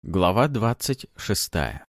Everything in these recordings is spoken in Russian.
Глава 26.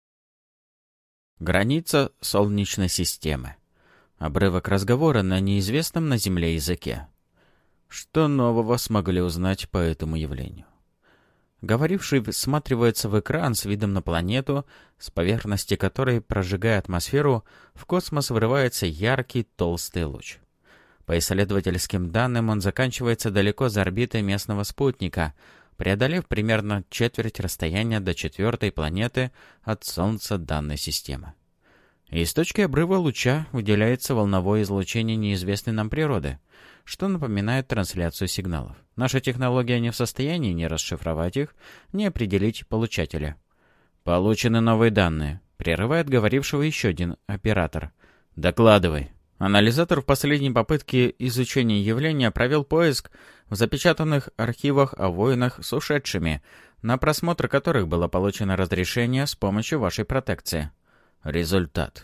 Граница Солнечной системы. Обрывок разговора на неизвестном на Земле языке. Что нового смогли узнать по этому явлению? Говоривший всматривается в экран с видом на планету, с поверхности которой, прожигая атмосферу, в космос вырывается яркий толстый луч. По исследовательским данным, он заканчивается далеко за орбитой местного спутника, преодолев примерно четверть расстояния до четвертой планеты от Солнца данной системы. Из точки обрыва луча выделяется волновое излучение неизвестной нам природы, что напоминает трансляцию сигналов. Наша технология не в состоянии ни расшифровать их, ни определить получателя. «Получены новые данные», — прерывает говорившего еще один оператор. «Докладывай». Анализатор в последней попытке изучения явления провел поиск в запечатанных архивах о войнах с ушедшими, на просмотр которых было получено разрешение с помощью вашей протекции. Результат.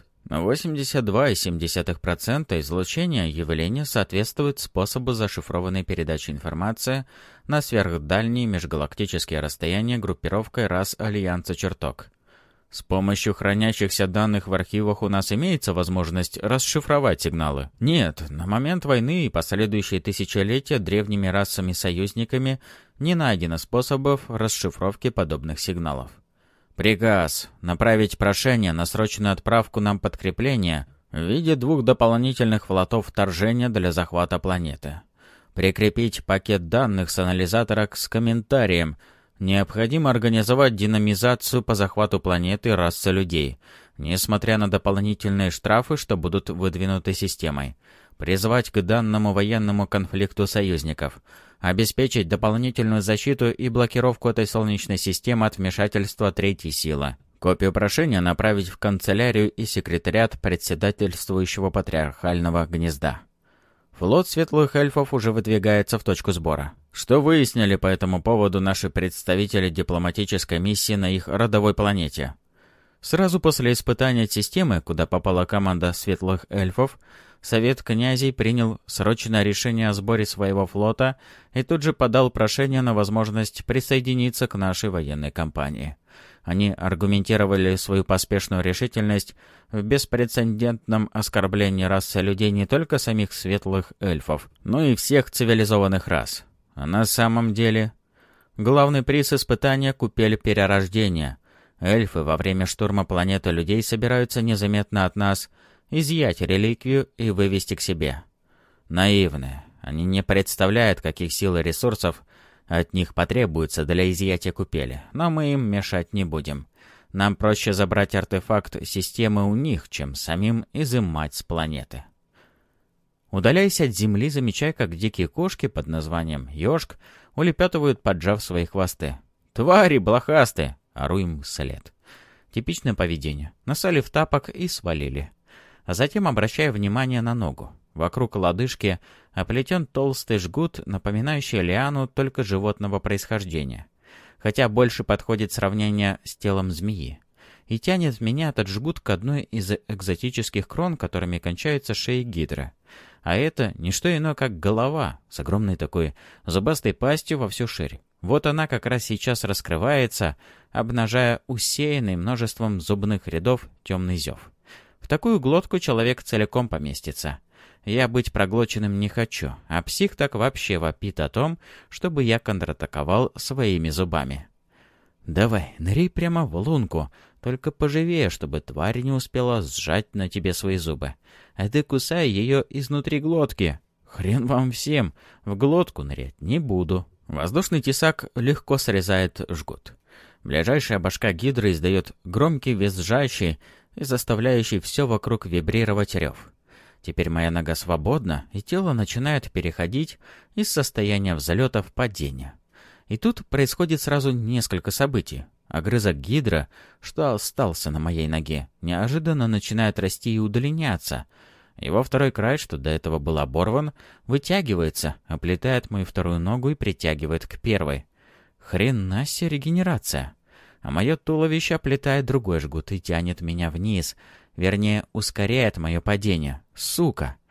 82,7% излучения явления соответствует способу зашифрованной передачи информации на сверхдальние межгалактические расстояния группировкой рас Альянса Чертог. С помощью хранящихся данных в архивах у нас имеется возможность расшифровать сигналы? Нет, на момент войны и последующие тысячелетия древними расами-союзниками не найдено способов расшифровки подобных сигналов. Приказ. Направить прошение на срочную отправку нам подкрепления в виде 2 дополнительных флотов вторжения для захвата планеты. Прикрепить пакет данных с анализатора с комментарием. Необходимо организовать динамизацию по захвату планеты расы людей, несмотря на дополнительные штрафы, что будут выдвинуты системой. Призвать к данному военному конфликту союзников. Обеспечить дополнительную защиту и блокировку этой Солнечной системы от вмешательства третьей силы. Копию прошения направить в канцелярию и секретариат председательствующего патриархального гнезда. Флот светлых эльфов уже выдвигается в точку сбора. Что выяснили по этому поводу наши представители дипломатической миссии на их родовой планете? Сразу после испытания системы, куда попала команда светлых эльфов, Совет князей принял срочное решение о сборе своего флота и тут же подал прошение на возможность присоединиться к нашей военной кампании. Они аргументировали свою поспешную решительность в беспрецедентном оскорблении расы людей не только самих светлых эльфов, но и всех цивилизованных рас. А на самом деле, главный приз испытания — купель перерождения. Эльфы во время штурма планеты людей собираются незаметно от нас изъять реликвию и вывести к себе. Наивные. Они не представляют, каких сил и ресурсов от них потребуется для изъятия купели, но мы им мешать не будем. Нам проще забрать артефакт системы у них, чем самим изымать с планеты. Удаляясь от земли, замечая, как дикие кошки под названием ёжк улепетывают, поджав свои хвосты. «Твари блохастые!» — ору им вслед. Типичное поведение. Насали в тапок и свалили. А затем обращая внимание на ногу. Вокруг лодыжки оплетен толстый жгут, напоминающий лиану, только животного происхождения. Хотя больше подходит сравнение с телом змеи. И тянет меня этот жгут к одной из экзотических крон, которыми кончаются шеи гидры. А это не что иное, как голова с огромной такой зубастой пастью во всю ширь. Вот она как раз сейчас раскрывается, обнажая усеянный множеством зубных рядов темный зев. В такую глотку человек целиком поместится. Я быть проглоченным не хочу, а псих так вообще вопит о том, чтобы я контратаковал своими зубами. «Давай, ныряй прямо в лунку, только поживее, чтобы тварь не успела сжать на тебе свои зубы. А ты кусай ее изнутри глотки. Хрен вам всем, в глотку нырять не буду». Воздушный тесак легко срезает жгут. Ближайшая башка гидры издает громкий визжащий и заставляющий все вокруг вибрировать рев. Теперь моя нога свободна, и тело начинает переходить из состояния взлета в падение. И тут происходит сразу несколько событий. Огрызок гидра, что остался на моей ноге, неожиданно начинает расти и удлиняться. Его второй край, что до этого был оборван, вытягивается, оплетает мою вторую ногу и притягивает к первой. Хрена себе регенерация! А мое туловище оплетает другой жгут и тянет меня вниз, вернее, ускоряет мое падение. Сука!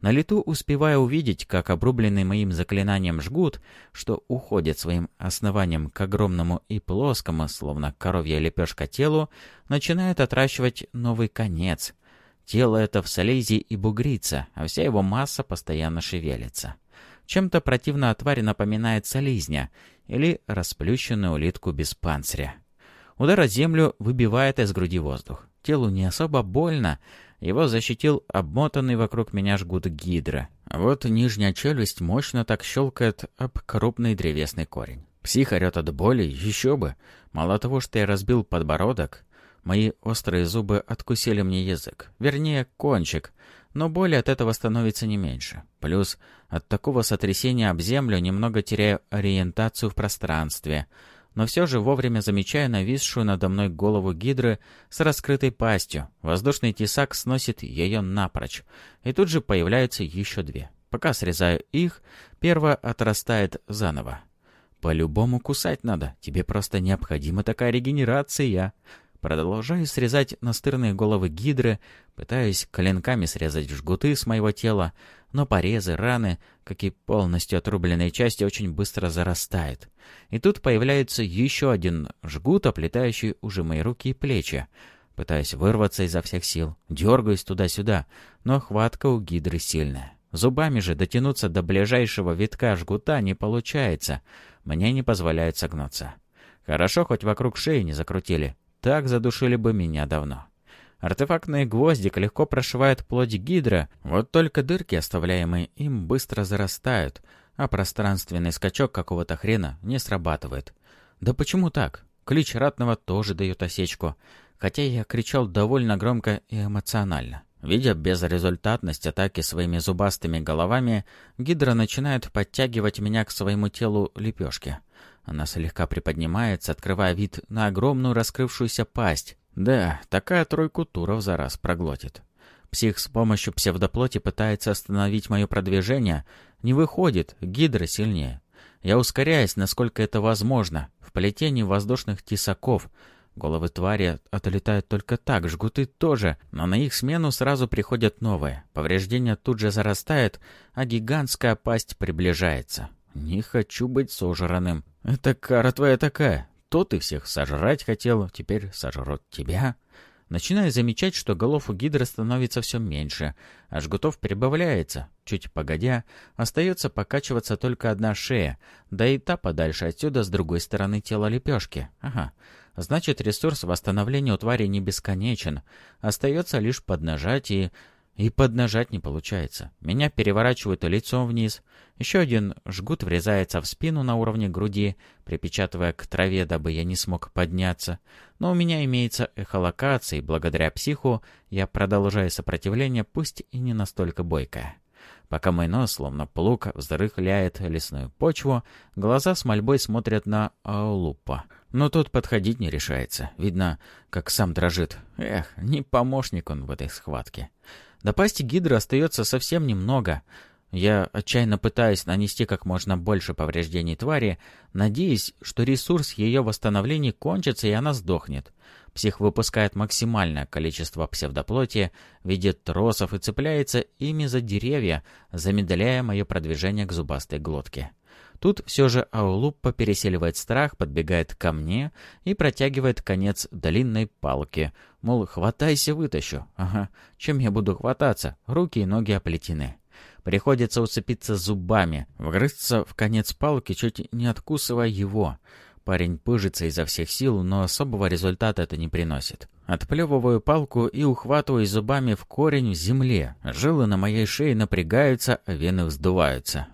На лету успевая увидеть, как обрубленный моим заклинанием жгут, что уходит своим основанием к огромному и плоскому, словно коровья лепешка телу, начинает отращивать новый конец. Тело это в слизи и бугрится, а вся его масса постоянно шевелится. Чем-то противно тварь напоминает слизня или расплющенную улитку без панциря. Удар о землю выбивает из груди воздух. Телу не особо больно, его защитил обмотанный вокруг меня жгут гидры. А вот нижняя челюсть мощно так щелкает об крупный древесный корень. Псих орет от боли, еще бы. Мало того, что я разбил подбородок, мои острые зубы откусили мне язык. Вернее, кончик. Но боли от этого становится не меньше. Плюс от такого сотрясения об землю немного теряю ориентацию в пространстве. Но все же вовремя замечаю нависшую надо мной голову гидры с раскрытой пастью. Воздушный тесак сносит ее напрочь. И тут же появляются еще две. Пока срезаю их, первая отрастает заново. По-любому кусать надо. Тебе просто необходима такая регенерация. Продолжаю срезать настырные головы гидры, пытаюсь клинками срезать жгуты с моего тела, но порезы, раны, как и полностью отрубленные части, очень быстро зарастают. И тут появляется еще один жгут, оплетающий уже мои руки и плечи. Пытаюсь вырваться изо всех сил, дергаюсь туда-сюда, но хватка у гидры сильная. Зубами же дотянуться до ближайшего витка жгута не получается, мне не позволяет согнуться. Хорошо, хоть вокруг шеи не закрутили. Так задушили бы меня давно. Артефактный гвоздик легко прошивает плоть гидра, вот только дырки, оставляемые им, быстро зарастают, а пространственный скачок какого-то хрена не срабатывает. Да почему так? Клич ратного тоже дает осечку, хотя я кричал довольно громко и эмоционально. Видя безрезультатность атаки своими зубастыми головами, гидра начинает подтягивать меня к своему телу лепешки. Она слегка приподнимается, открывая вид на огромную раскрывшуюся пасть. Да, такая тройку туров за раз проглотит. Псих с помощью псевдоплоти пытается остановить мое продвижение. Не выходит, гидра сильнее. Я ускоряюсь, насколько это возможно, в плетении воздушных тесаков. Головы твари отлетают только так, жгуты тоже, но на их смену сразу приходят новые. Повреждения тут же зарастают, а гигантская пасть приближается. Не хочу быть сожранным. Это кара твоя такая. То ты всех сожрать хотел, теперь сожрут тебя. Начинаю замечать, что голов у гидры становится все меньше, а жгутов прибавляется. Чуть погодя, остается покачиваться только одна шея, да и та подальше отсюда с другой стороны тела лепешки. Ага. Значит, ресурс восстановления у твари не бесконечен. Остается лишь поднажать и поднажать не получается. Меня переворачивают лицом вниз. Еще один жгут врезается в спину на уровне груди, припечатывая к траве, дабы я не смог подняться. Но у меня имеется эхолокация, и благодаря психу я продолжаю сопротивление, пусть и не настолько бойкое. Пока мой нос, словно плуг, взрыхляет лесную почву, глаза с мольбой смотрят на Аулупа. Но тот подходить не решается. Видно, как сам дрожит. Эх, не помощник он в этой схватке. До пасти гидры остается совсем немного. Я отчаянно пытаюсь нанести как можно больше повреждений твари, надеясь, что ресурс ее восстановления кончится и она сдохнет. Псих выпускает максимальное количество псевдоплоти в виде тросов и цепляется ими за деревья, замедляя мое продвижение к зубастой глотке. Тут все же Аулуппа переселивает страх, подбегает ко мне и протягивает конец длинной палки. Мол, хватайся, вытащу. Ага, чем я буду хвататься? Руки и ноги оплетены. Приходится уцепиться зубами, вгрызться в конец палки, чуть не откусывая его. Парень пыжится изо всех сил, но особого результата это не приносит. Отплевываю палку и ухватываю зубами в корень в земле. Жилы на моей шее напрягаются, а вены вздуваются.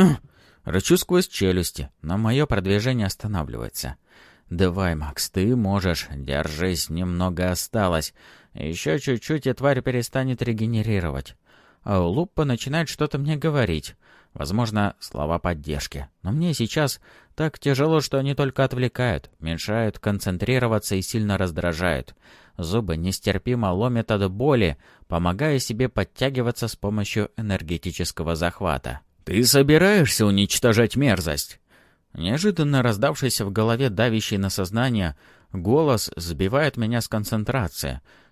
Рычу сквозь челюсти, но мое продвижение останавливается. «Давай, Макс, ты можешь. Держись, немного осталось. Еще чуть-чуть, и тварь перестанет регенерировать». А Улуппа начинает что-то мне говорить. Возможно, слова поддержки. Но мне сейчас так тяжело, что они только отвлекают, мешают концентрироваться и сильно раздражают. Зубы нестерпимо ломят от боли, помогая себе подтягиваться с помощью энергетического захвата. «Ты собираешься уничтожать мерзость?» Неожиданно раздавшийся в голове давящий на сознание голос сбивает меня с концентрации.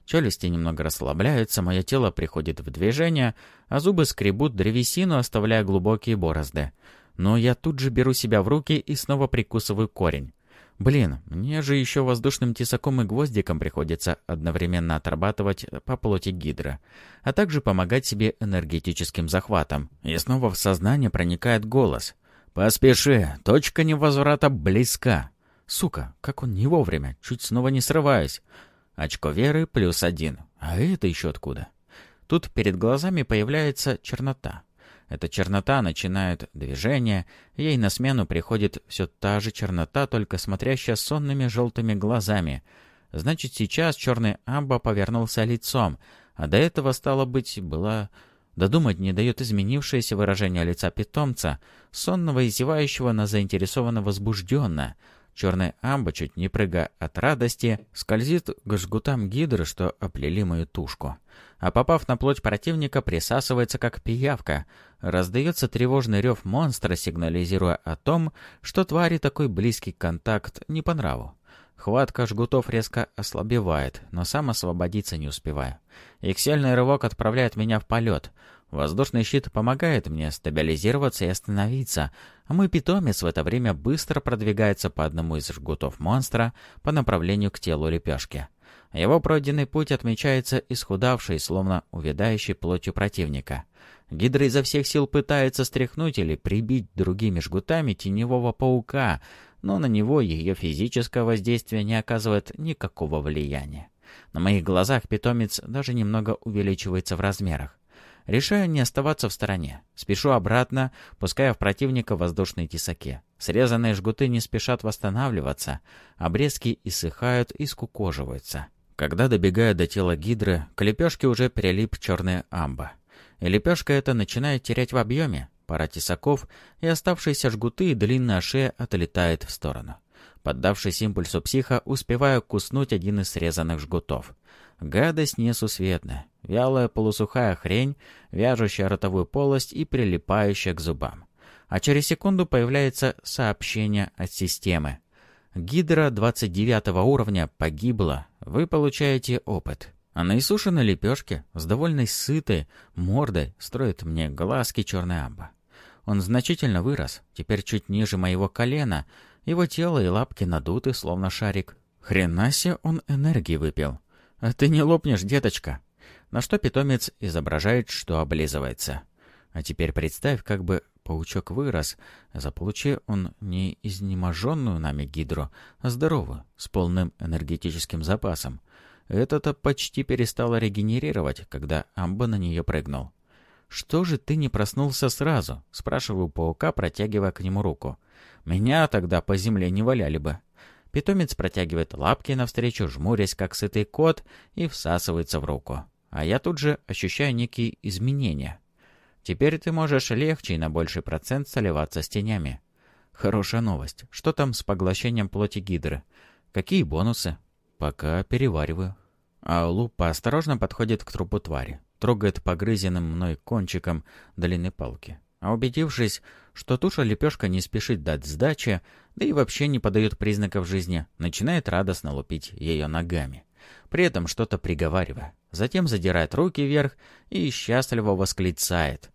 Челюсти немного расслабляются, мое тело приходит в движение, а зубы скребут древесину, оставляя глубокие борозды. Но я тут же беру себя в руки и снова прикусываю корень. Блин, мне же еще воздушным тесаком и гвоздиком приходится одновременно отрабатывать по плоти гидры, а также помогать себе энергетическим захватом. И снова в сознание проникает голос. «Поспеши, точка невозврата близка». Сука, как он не вовремя, чуть снова не срываюсь. Очко веры +1. А это еще откуда? Тут перед глазами появляется чернота. Эта чернота начинает движение, ей на смену приходит все та же чернота, только смотрящая сонными желтыми глазами. Значит, сейчас черный амба повернулся лицом, а до этого, стало быть, была... Додумать не дает изменившееся выражение лица питомца, сонного и зевающего на заинтересованно возбужденно. Черный амба, чуть не прыгая от радости, скользит к жгутам гидры, что оплели мою тушку. А попав на плоть противника, присасывается как пиявка. Раздается тревожный рев монстра, сигнализируя о том, что твари такой близкий контакт не по нраву. Хватка жгутов резко ослабевает, но сам освободиться не успеваю. Их сильный рывок отправляет меня в полет. Воздушный щит помогает мне стабилизироваться и остановиться, а мой питомец в это время быстро продвигается по одному из жгутов монстра по направлению к телу лепешки. Его пройденный путь отмечается исхудавшей, словно увядающей плотью противника. Гидра изо всех сил пытается стряхнуть или прибить другими жгутами теневого паука, но на него ее физическое воздействие не оказывает никакого влияния. На моих глазах питомец даже немного увеличивается в размерах. Решаю не оставаться в стороне. Спешу обратно, пуская в противника воздушные тесаки. Срезанные жгуты не спешат восстанавливаться, обрезки иссыхают и скукоживаются. Когда добегаю до тела гидры, к лепешке уже прилип черный амба. И лепешка эта начинает терять в объеме. Пара тесаков, и оставшиеся жгуты и длинная шея отлетает в сторону. Поддавшись импульсу психа, успеваю куснуть один из срезанных жгутов. Гадость несусветная, вялая полусухая хрень, вяжущая ротовую полость и прилипающая к зубам. А через секунду появляется сообщение от системы. Гидра 29 уровня погибла, вы получаете опыт. А на иссушенной лепешке с довольно сытой мордой строит мне глазки черный амба. Он значительно вырос, теперь чуть ниже моего колена, его тело и лапки надуты, словно шарик. Хрена себе он энергии выпил. «А ты не лопнешь, деточка!» На что питомец изображает, что облизывается. А теперь представь, как бы паучок вырос, заполучи он не изнеможенную нами гидру, а здоровую, с полным энергетическим запасом. Это-то почти перестало регенерировать, когда амба на нее прыгнул. «Что же ты не проснулся сразу?» — спрашиваю паука, протягивая к нему руку. «Меня тогда по земле не валяли бы». Питомец протягивает лапки навстречу, жмурясь, как сытый кот, и всасывается в руку. А я тут же ощущаю некие изменения. Теперь ты можешь легче и на больший процент сливаться с тенями. Хорошая новость. Что там с поглощением плоти гидры? Какие бонусы? Пока перевариваю. Аулу осторожно подходит к трупу твари. Трогает погрызенным мной кончиком длинной палки. А убедившись, что туша-лепешка не спешит дать сдачи, да и вообще не подает признаков жизни, начинает радостно лупить ее ногами, при этом что-то приговаривая. Затем задирает руки вверх и счастливо восклицает: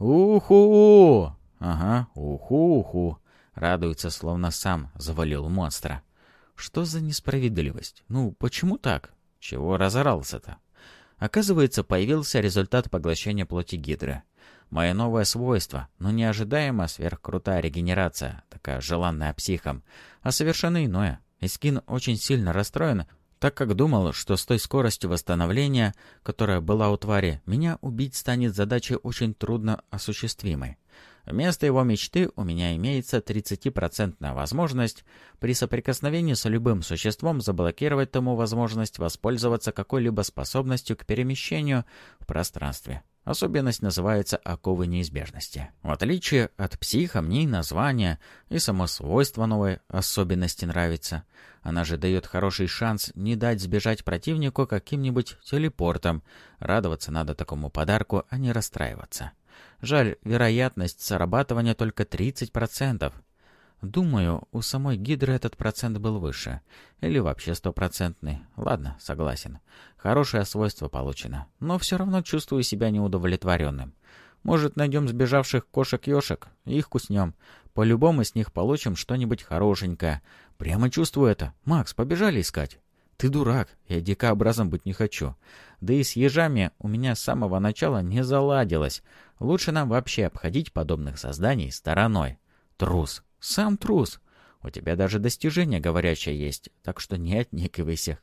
«Уху!» «Ага, уху-уху!» Радуется, словно сам завалил монстра. Что за несправедливость? Ну, почему так? Чего разорался-то? Оказывается, появился результат поглощения плоти гидры. Мое новое свойство, но неожидаемо сверхкрутая регенерация, такая желанная психом, а совершенно иное. Искин очень сильно расстроен, так как думал, что с той скоростью восстановления, которая была у твари, меня убить станет задачей очень трудно осуществимой. Вместо его мечты у меня имеется 30% возможность при соприкосновении с любым существом заблокировать тому возможность воспользоваться какой-либо способностью к перемещению в пространстве. Особенность называется «оковы неизбежности». В отличие от психа, мне и название, и само свойство новой особенности нравится. Она же дает хороший шанс не дать сбежать противнику каким-нибудь телепортом. Радоваться надо такому подарку, а не расстраиваться. Жаль, вероятность срабатывания только 30%. Думаю, у самой Гидры этот процент был выше. Или вообще стопроцентный. Ладно, согласен. Хорошее свойство получено. Но все равно чувствую себя неудовлетворенным. Может, найдем сбежавших кошек-ешек? Их куснем. По-любому с них получим что-нибудь хорошенькое. Прямо чувствую это. Макс, побежали искать. Ты дурак. Я дикообразом быть не хочу. Да и с ежами у меня с самого начала не заладилось. Лучше нам вообще обходить подобных созданий стороной. Трус. Сам трус. У тебя даже достижение говорящее есть, так что не отнекивайся.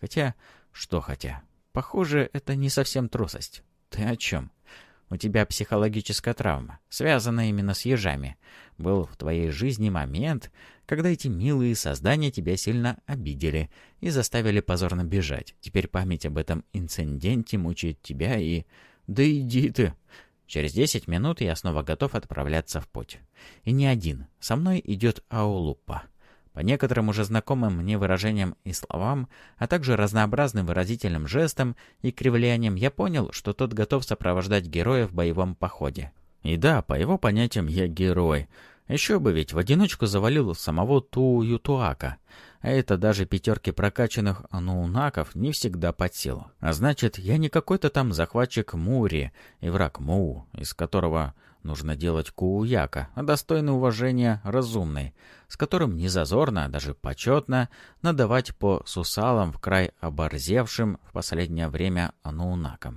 Хотя... Похоже, это не совсем трусость. Ты о чем? У тебя психологическая травма, связанная именно с ежами. Был в твоей жизни момент, когда эти милые создания тебя сильно обидели и заставили позорно бежать. Теперь память об этом инциденте мучает тебя и... Да иди ты! Через 10 минут я снова готов отправляться в путь. И не один. Со мной идет Аулуппа. По некоторым уже знакомым мне выражениям и словам, а также разнообразным выразительным жестам и кривляниям, я понял, что тот готов сопровождать героя в боевом походе. И да, по его понятиям я герой. Еще бы ведь в одиночку завалил самого Туу-Ютуака. А это даже 5 прокачанных анунаков не всегда под силу. А значит, я не какой-то там захватчик Мури и враг Муу, из которого нужно делать Кууяка, а достойный уважения разумный, с которым не зазорно, а даже почетно надавать по сусалам в край оборзевшим в последнее время анунакам.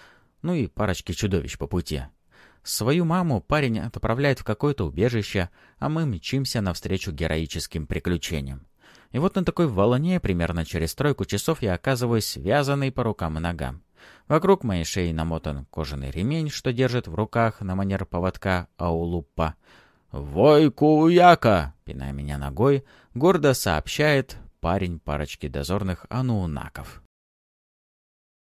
Ну и парочки чудовищ по пути. Свою маму парень отправляет в какое-то убежище, а мы мчимся навстречу героическим приключениям. И вот на такой волне примерно через 3 часов я оказываюсь связанный по рукам и ногам. Вокруг моей шеи намотан кожаный ремень, что держит в руках на манер поводка Аулуппа. «Вой, Кууяка!» — пиная меня ногой, гордо сообщает парень парочки дозорных анунаков.